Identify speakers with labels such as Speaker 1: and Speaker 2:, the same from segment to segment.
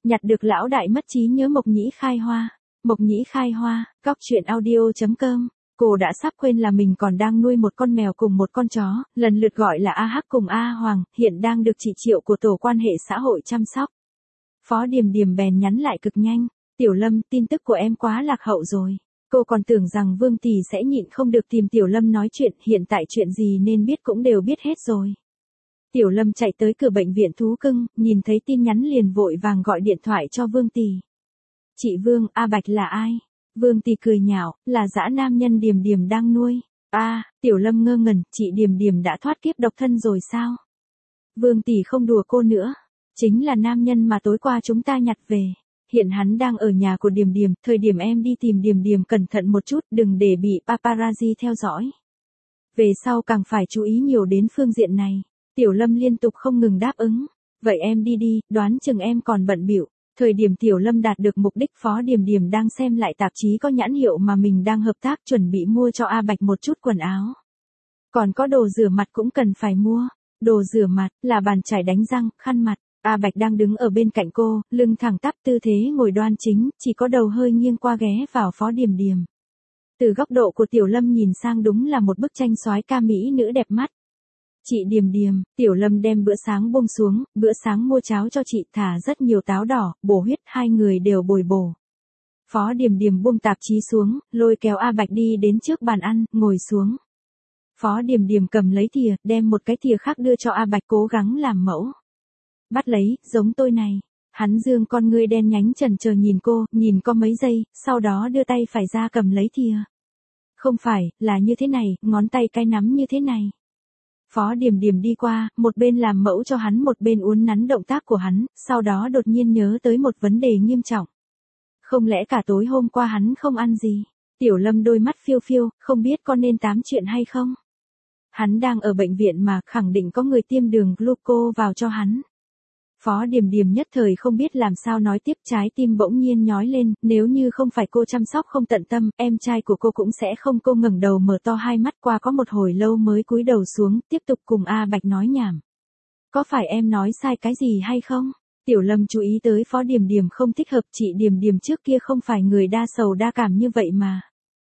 Speaker 1: Nhặt được lão đại mất trí nhớ Mộc Nhĩ khai hoa. Mộc Nhĩ khai hoa, góc truyện audio.com. Cô đã sắp quên là mình còn đang nuôi một con mèo cùng một con chó, lần lượt gọi là A Hắc cùng A Hoàng, hiện đang được chị Triệu của tổ quan hệ xã hội chăm sóc. Phó Điềm Điềm bèn nhắn lại cực nhanh. Tiểu Lâm, tin tức của em quá lạc hậu rồi. Cô còn tưởng rằng Vương Tỷ sẽ nhịn không được tìm Tiểu Lâm nói chuyện, hiện tại chuyện gì nên biết cũng đều biết hết rồi. Tiểu Lâm chạy tới cửa bệnh viện thú cưng, nhìn thấy tin nhắn liền vội vàng gọi điện thoại cho Vương Tỷ. Chị Vương, A Bạch là ai? Vương Tỷ cười nhạo, là dã nam nhân Điềm Điềm đang nuôi. Tiểu Lâm ngơ ngẩn, chị Điềm Điềm đã thoát kiếp độc thân rồi sao? Vương Tỷ không đùa cô nữa. Chính là nam nhân mà tối qua chúng ta nhặt về. Hiện hắn đang ở nhà của Điềm Điềm, thời điểm em đi tìm Điềm Điềm cẩn thận một chút, đừng để bị paparazzi theo dõi. Về sau càng phải chú ý nhiều đến phương diện này. Tiểu Lâm liên tục không ngừng đáp ứng. Vậy em đi đi, đoán chừng em còn bận bịu. Thời điểm Tiểu Lâm đạt được mục đích, Phó Điềm Điềm đang xem lại tạp chí có nhãn hiệu mà mình đang hợp tác, chuẩn bị mua cho A Bạch một chút quần áo. Còn có đồ rửa mặt cũng cần phải mua. Đồ rửa mặt là bàn chải đánh răng, khăn mặt. A Bạch đang đứng ở bên cạnh cô, lưng thẳng tắp, tư thế ngồi đoan chính, chỉ có đầu hơi nghiêng qua ghé vào Phó Điềm Điềm. Từ góc độ của Tiểu Lâm nhìn sang đúng là một bức tranh soái ca mỹ nữ đẹp mắt. Chị Điềm Điềm, Tiểu Lâm đem bữa sáng buông xuống, bữa sáng mua cháo cho chị, thả rất nhiều táo đỏ, bổ huyết, hai người đều bồi bổ. Phó Điềm Điềm buông tạp chí xuống, lôi kéo A Bạch đi đến trước bàn ăn, ngồi xuống. Phó Điềm Điềm cầm lấy thìa, đem một cái thìa khác đưa cho A Bạch, cố gắng làm mẫu. Bắt lấy, giống tôi này. Hắn dương con ngươi đen nhánh chần chờ nhìn cô, nhìn có mấy giây, sau đó đưa tay phải ra cầm lấy thìa. Không phải, là như thế này, ngón tay cái nắm như thế này. Phó Điềm Điềm đi qua, một bên làm mẫu cho hắn một bên uốn nắn động tác của hắn, sau đó đột nhiên nhớ tới một vấn đề nghiêm trọng. Không lẽ cả tối hôm qua hắn không ăn gì? Tiểu Lâm đôi mắt phiêu phiêu, không biết có nên tám chuyện hay không? Hắn đang ở bệnh viện mà, khẳng định có người tiêm đường gluco vào cho hắn. Phó Điềm Điềm nhất thời không biết làm sao nói tiếp, trái tim bỗng nhiên nhói lên, nếu như không phải cô chăm sóc không tận tâm, em trai của cô cũng sẽ không. Cô ngẩng đầu mở to hai mắt, qua có một hồi lâu mới cúi đầu xuống, tiếp tục cùng A Bạch nói nhảm. Có phải em nói sai cái gì hay không? Tiểu Lâm chú ý tới Phó Điềm Điềm không thích hợp, chị Điềm Điềm trước kia không phải người đa sầu đa cảm như vậy mà.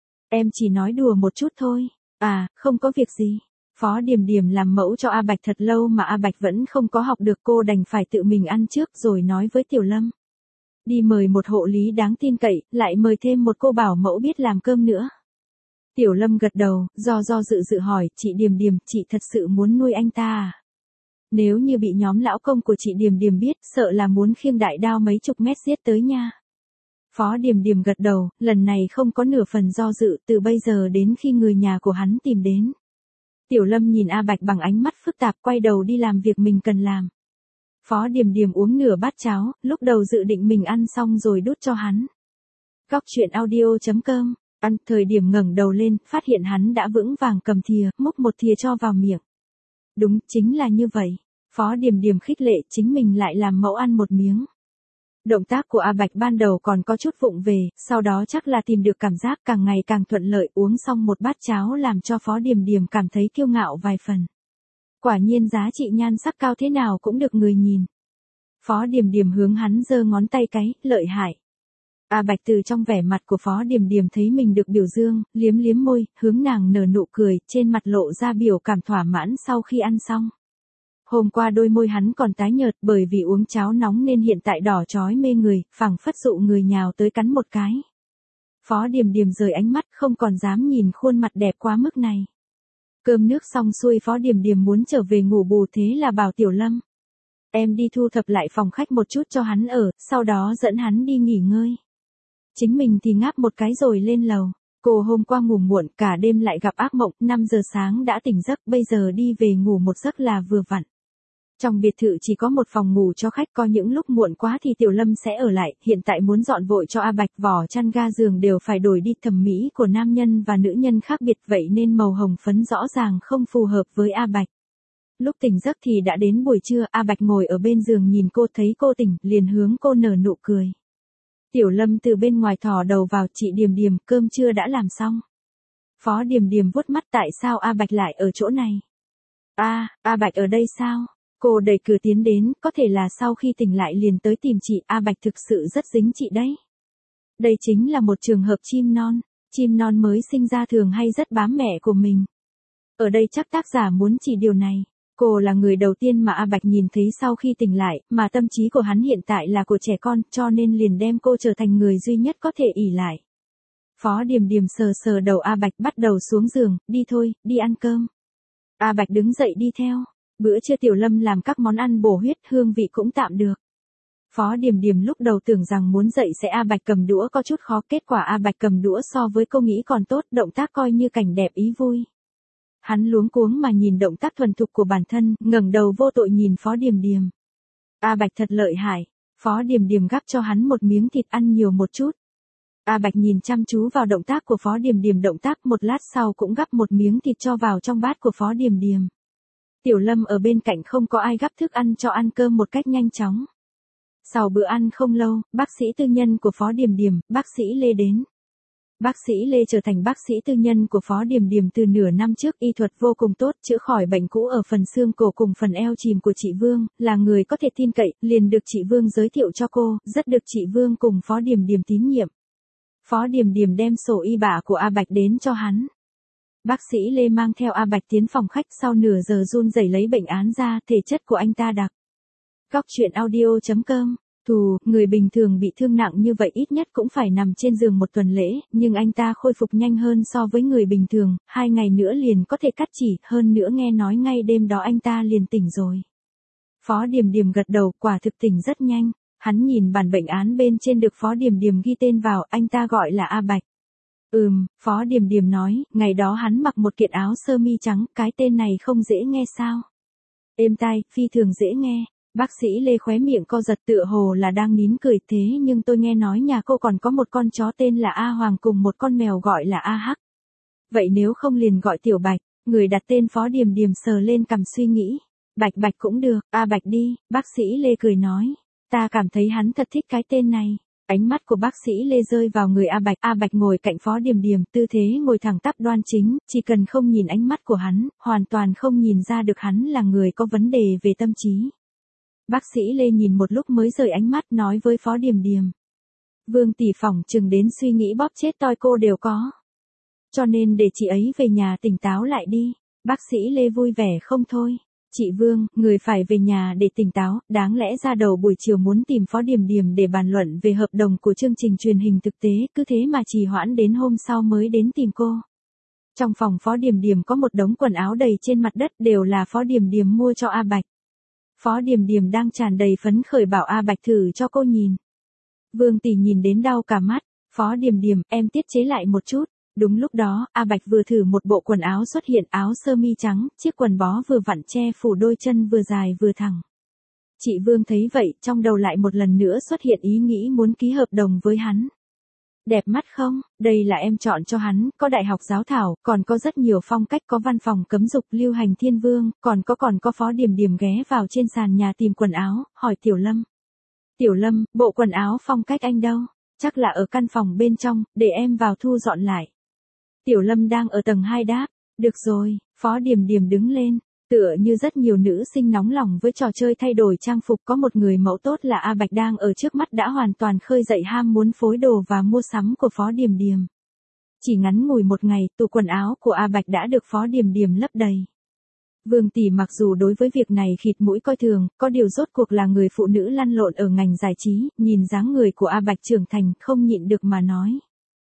Speaker 1: Em chỉ nói đùa một chút thôi. Không có việc gì. Phó Điềm Điềm làm mẫu cho A Bạch thật lâu mà A Bạch vẫn không có học được, cô đành phải tự mình ăn trước rồi nói với Tiểu Lâm. Đi mời một hộ lý đáng tin cậy, lại mời thêm một cô bảo mẫu biết làm cơm nữa. Tiểu Lâm gật đầu, do dự hỏi, chị Điềm Điềm, chị thật sự muốn nuôi anh ta à? Nếu như bị nhóm lão công của chị Điềm Điềm biết, sợ là muốn khiêng đại đao mấy chục mét giết tới nha. Phó Điềm Điềm gật đầu, lần này không có nửa phần do dự, từ bây giờ đến khi người nhà của hắn tìm đến. Tiểu Lâm nhìn A Bạch bằng ánh mắt phức tạp, quay đầu đi làm việc mình cần làm. Phó Điềm Điềm uống nửa bát cháo, lúc đầu dự định mình ăn xong rồi đút cho hắn. Góc truyện audio.com, ăn thời điểm ngẩng đầu lên, phát hiện hắn đã vững vàng cầm thìa, múc một thìa cho vào miệng. Đúng, chính là như vậy. Phó Điềm Điềm khích lệ chính mình lại làm mẫu ăn một miếng. Động tác của A Bạch ban đầu còn có chút vụng về, sau đó chắc là tìm được cảm giác càng ngày càng thuận lợi, uống xong một bát cháo làm cho Phó Điềm Điềm cảm thấy kiêu ngạo vài phần. Quả nhiên giá trị nhan sắc cao thế nào cũng được người nhìn. Phó Điềm Điềm hướng hắn giơ ngón tay cái, lợi hại. A Bạch từ trong vẻ mặt của Phó Điềm Điềm thấy mình được biểu dương, liếm liếm môi, hướng nàng nở nụ cười, trên mặt lộ ra biểu cảm thỏa mãn sau khi ăn xong. Hôm qua đôi môi hắn còn tái nhợt bởi vì uống cháo nóng nên hiện tại đỏ chói mê người, phảng phất dụ người nhào tới cắn một cái. Phó Điềm Điềm rời ánh mắt, không còn dám nhìn khuôn mặt đẹp quá mức này. Cơm nước xong xuôi, Phó Điềm Điềm muốn trở về ngủ bù, thế là bảo Tiểu Lâm. Em đi thu thập lại phòng khách một chút cho hắn ở, sau đó dẫn hắn đi nghỉ ngơi. Chính mình thì ngáp một cái rồi lên lầu. Cô hôm qua ngủ muộn, cả đêm lại gặp ác mộng, 5 giờ sáng đã tỉnh giấc, bây giờ đi về ngủ một giấc là vừa vặn. Trong biệt thự chỉ có một phòng ngủ cho khách, có những lúc muộn quá thì Tiểu Lâm sẽ ở lại, hiện tại muốn dọn vội cho A Bạch, vỏ chăn ga giường đều phải đổi đi, thẩm mỹ của nam nhân và nữ nhân khác biệt vậy nên màu hồng phấn rõ ràng không phù hợp với A Bạch. Lúc tỉnh giấc thì đã đến buổi trưa, A Bạch ngồi ở bên giường nhìn cô, thấy cô tỉnh, liền hướng cô nở nụ cười. Tiểu Lâm từ bên ngoài thò đầu vào, chị Điềm Điềm, cơm trưa đã làm xong. Phó Điềm Điềm vuốt mắt, tại sao A Bạch lại ở chỗ này? A Bạch ở đây sao? Cô đẩy cửa tiến đến, có thể là sau khi tỉnh lại liền tới tìm chị, A Bạch thực sự rất dính chị đấy. Đây chính là một trường hợp chim non mới sinh ra thường hay rất bám mẹ của mình. Ở đây chắc tác giả muốn chỉ điều này. Cô là người đầu tiên mà A Bạch nhìn thấy sau khi tỉnh lại, mà tâm trí của hắn hiện tại là của trẻ con, cho nên liền đem cô trở thành người duy nhất có thể ỷ lại. Phó Điềm Điềm sờ sờ đầu A Bạch bắt đầu xuống giường, đi thôi, đi ăn cơm. A Bạch đứng dậy đi theo. Bữa trưa Tiểu Lâm làm các món ăn bổ huyết, hương vị cũng tạm được. Phó Điềm Điềm lúc đầu tưởng rằng muốn dậy sẽ A Bạch cầm đũa có chút khó, kết quả A Bạch cầm đũa so với cô nghĩ còn tốt, động tác coi như cảnh đẹp ý vui. Hắn luống cuống mà nhìn động tác thuần thục của bản thân, ngẩng đầu vô tội nhìn Phó Điềm Điềm. A Bạch thật lợi hại. Phó Điềm Điềm gắp cho hắn một miếng thịt, ăn nhiều một chút. A Bạch nhìn chăm chú vào động tác của Phó Điềm Điềm, động tác một lát sau cũng gắp một miếng thịt cho vào trong bát của Phó Điềm Điềm. Tiểu Lâm ở bên cạnh không có ai gắp thức ăn cho ăn cơm một cách nhanh chóng. Sau bữa ăn không lâu, bác sĩ tư nhân của Phó Điềm Điềm, bác sĩ Lê đến. Bác sĩ Lê trở thành bác sĩ tư nhân của Phó Điềm Điềm từ nửa năm trước, y thuật vô cùng tốt, chữa khỏi bệnh cũ ở phần xương cổ cùng phần eo chìm của chị Vương, là người có thể tin cậy, liền được chị Vương giới thiệu cho cô, rất được chị Vương cùng Phó Điềm Điềm tín nhiệm. Phó Điềm Điềm đem sổ y bạ của A Bạch đến cho hắn. Bác sĩ Lê mang theo A Bạch tiến phòng khách, sau nửa giờ run rẩy lấy bệnh án ra, thể chất của anh ta đặc. Góc truyện audio.com. Người bình thường bị thương nặng như vậy ít nhất cũng phải nằm trên giường một tuần lễ, nhưng anh ta khôi phục nhanh hơn so với người bình thường, 2 ngày nữa liền có thể cắt chỉ, hơn nữa nghe nói ngay đêm đó anh ta liền tỉnh rồi. Phó Điềm Điềm gật đầu, quả thực tỉnh rất nhanh. Hắn nhìn bản bệnh án bên trên được Phó Điềm Điềm ghi tên vào, anh ta gọi là A Bạch. Phó Điềm Điềm nói, ngày đó hắn mặc một kiện áo sơ mi trắng, cái tên này không dễ nghe sao? Êm tai, phi thường dễ nghe. Bác sĩ Lê khóe miệng co giật, tựa hồ là đang nín cười, thế nhưng tôi nghe nói nhà cô còn có một con chó tên là A Hoàng cùng một con mèo gọi là A Hắc. Vậy nếu không liền gọi Tiểu Bạch, người đặt tên Phó Điềm Điềm sờ lên cằm suy nghĩ. Bạch Bạch cũng được, A Bạch đi, bác sĩ Lê cười nói. Ta cảm thấy hắn thật thích cái tên này. Ánh mắt của bác sĩ Lê rơi vào người A Bạch. A Bạch ngồi cạnh Phó Điềm Điềm, tư thế ngồi thẳng tắp đoan chính, chỉ cần không nhìn ánh mắt của hắn, hoàn toàn không nhìn ra được hắn là người có vấn đề về tâm trí. Bác sĩ Lê nhìn một lúc mới rời ánh mắt, nói với Phó Điềm Điềm. Vương tỷ phỏng chừng đến suy nghĩ bóp chết toi cô đều có. Cho nên để chị ấy về nhà tỉnh táo lại đi. Bác sĩ Lê vui vẻ không thôi. Chị Vương, người phải về nhà để tỉnh táo, đáng lẽ ra đầu buổi chiều muốn tìm Phó Điềm Điềm để bàn luận về hợp đồng của chương trình truyền hình thực tế, cứ thế mà trì hoãn đến hôm sau mới đến tìm cô. Trong phòng Phó Điềm Điềm có một đống quần áo đầy trên mặt đất, đều là Phó Điềm Điềm mua cho A Bạch. Phó Điềm Điềm đang tràn đầy phấn khởi bảo A Bạch thử cho cô nhìn. Vương tỷ nhìn đến đau cả mắt. Phó Điềm Điềm, em tiết chế lại một chút. Đúng lúc đó, A Bạch vừa thử một bộ quần áo xuất hiện, áo sơ mi trắng, chiếc quần bó vừa vặn che phủ đôi chân vừa dài vừa thẳng. Chị Vương thấy vậy, trong đầu lại một lần nữa xuất hiện ý nghĩ muốn ký hợp đồng với hắn. Đẹp mắt không? Đây là em chọn cho hắn, có đại học giáo thảo, còn có rất nhiều phong cách, có văn phòng cấm dục lưu hành thiên vương, còn có Phó Điềm Điềm ghé vào trên sàn nhà tìm quần áo, hỏi Tiểu Lâm. Tiểu Lâm, bộ quần áo phong cách anh đâu? Chắc là ở căn phòng bên trong, để em vào thu dọn lại. Tiểu Lâm đang ở tầng 2 đáp. Được rồi, Phó Điềm Điềm đứng lên. Tựa như rất nhiều nữ sinh nóng lòng với trò chơi thay đổi trang phục, có một người mẫu tốt là A Bạch đang ở trước mắt đã hoàn toàn khơi dậy ham muốn phối đồ và mua sắm của Phó Điềm Điềm. Chỉ ngắn ngủi một ngày, tủ quần áo của A Bạch đã được Phó Điềm Điềm lấp đầy. Vương tỷ mặc dù đối với việc này khịt mũi coi thường, có điều rốt cuộc là người phụ nữ lăn lộn ở ngành giải trí, nhìn dáng người của A Bạch trưởng thành, không nhịn được mà nói.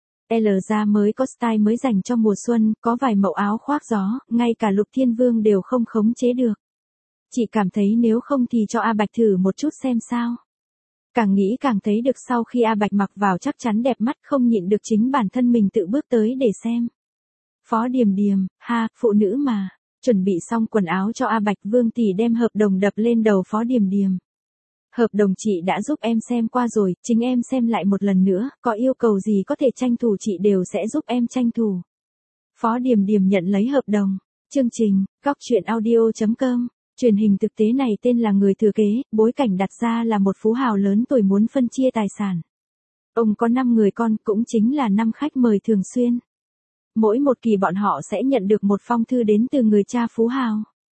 Speaker 1: L ra mới có style mới dành cho mùa xuân, có vài mẫu áo khoác gió, ngay cả Lục Thiên Vương đều không khống chế được. Chị cảm thấy nếu không thì cho A Bạch thử một chút xem sao. Càng nghĩ càng thấy được, sau khi A Bạch mặc vào chắc chắn đẹp mắt, không nhịn được chính bản thân mình tự bước tới để xem. Phó Điềm Điềm, phụ nữ mà. Chuẩn bị xong quần áo cho A Bạch, Vương tỷ đem hợp đồng đập lên đầu Phó Điềm Điềm. Hợp đồng chị đã giúp em xem qua rồi, chính em xem lại một lần nữa, có yêu cầu gì có thể tranh thủ chị đều sẽ giúp em tranh thủ. Phó Điềm Điềm nhận lấy hợp đồng. Chương trình, góc truyện audio.com. Truyền hình thực tế này tên là Người Thừa Kế, bối cảnh đặt ra là một phú hào lớn tuổi muốn phân chia tài sản. Ông có 5 người con, cũng chính là 5 khách mời thường xuyên. Mỗi một kỳ bọn họ sẽ nhận được một phong thư đến từ người cha phú hào.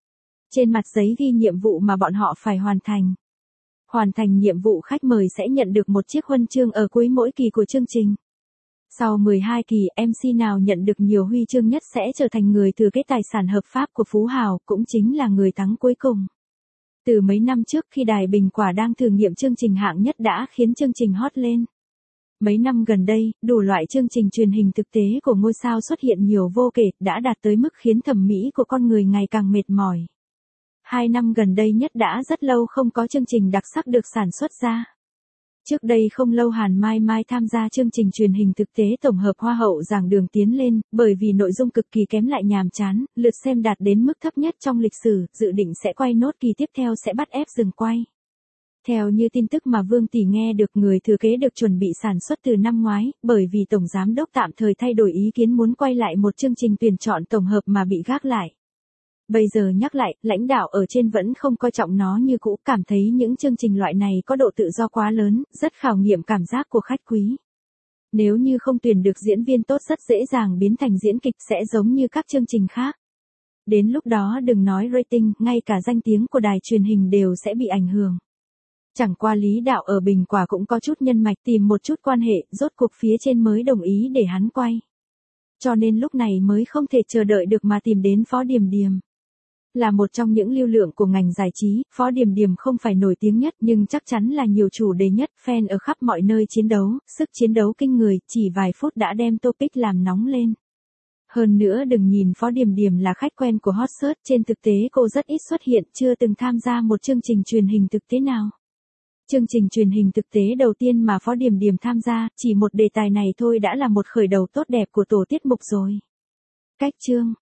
Speaker 1: Trên mặt giấy ghi nhiệm vụ mà bọn họ phải hoàn thành. Hoàn thành nhiệm vụ khách mời sẽ nhận được một chiếc huân chương ở cuối mỗi kỳ của chương trình. Sau 12 kỳ, MC nào nhận được nhiều huy chương nhất sẽ trở thành người thừa kế tài sản hợp pháp của Phú Hào, cũng chính là người thắng cuối cùng. Từ mấy năm trước khi Đài Bình Quả đang thử nghiệm chương trình hạng nhất đã khiến chương trình hot lên. Mấy năm gần đây, đủ loại chương trình truyền hình thực tế của ngôi sao xuất hiện nhiều vô kể, đã đạt tới mức khiến thẩm mỹ của con người ngày càng mệt mỏi. 2 năm gần đây nhất đã rất lâu không có chương trình đặc sắc được sản xuất ra. Trước đây không lâu Hàn Mai Mai tham gia chương trình truyền hình thực tế tổng hợp Hoa hậu giảng đường tiến lên, bởi vì nội dung cực kỳ kém lại nhàm chán, lượt xem đạt đến mức thấp nhất trong lịch sử, dự định sẽ quay nốt kỳ tiếp theo sẽ bắt ép dừng quay. Theo như tin tức mà Vương Tỷ nghe được, người thừa kế được chuẩn bị sản xuất từ năm ngoái, bởi vì Tổng Giám đốc tạm thời thay đổi ý kiến muốn quay lại một chương trình tuyển chọn tổng hợp mà bị gác lại. Bây giờ nhắc lại, lãnh đạo ở trên vẫn không coi trọng nó như cũ, cảm thấy những chương trình loại này có độ tự do quá lớn, rất khảo nghiệm cảm giác của khách quý. Nếu như không tuyển được diễn viên tốt rất dễ dàng biến thành diễn kịch, sẽ giống như các chương trình khác. Đến lúc đó đừng nói rating, ngay cả danh tiếng của đài truyền hình đều sẽ bị ảnh hưởng. Chẳng qua Lý Đạo ở Bình Quả cũng có chút nhân mạch, tìm một chút quan hệ, rốt cuộc phía trên mới đồng ý để hắn quay. Cho nên lúc này mới không thể chờ đợi được mà tìm đến Phó Điềm Điềm. Là một trong những lưu lượng của ngành giải trí, Phó Điềm Điềm không phải nổi tiếng nhất nhưng chắc chắn là nhiều chủ đề nhất, fan ở khắp mọi nơi chiến đấu, sức chiến đấu kinh người, chỉ vài phút đã đem topic làm nóng lên. Hơn nữa đừng nhìn Phó Điềm Điềm là khách quen của hot search, trên thực tế cô rất ít xuất hiện, chưa từng tham gia một chương trình truyền hình thực tế nào. Chương trình truyền hình thực tế đầu tiên mà Phó Điềm Điềm tham gia, chỉ một đề tài này thôi đã là một khởi đầu tốt đẹp của tổ tiết mục rồi. Cách chương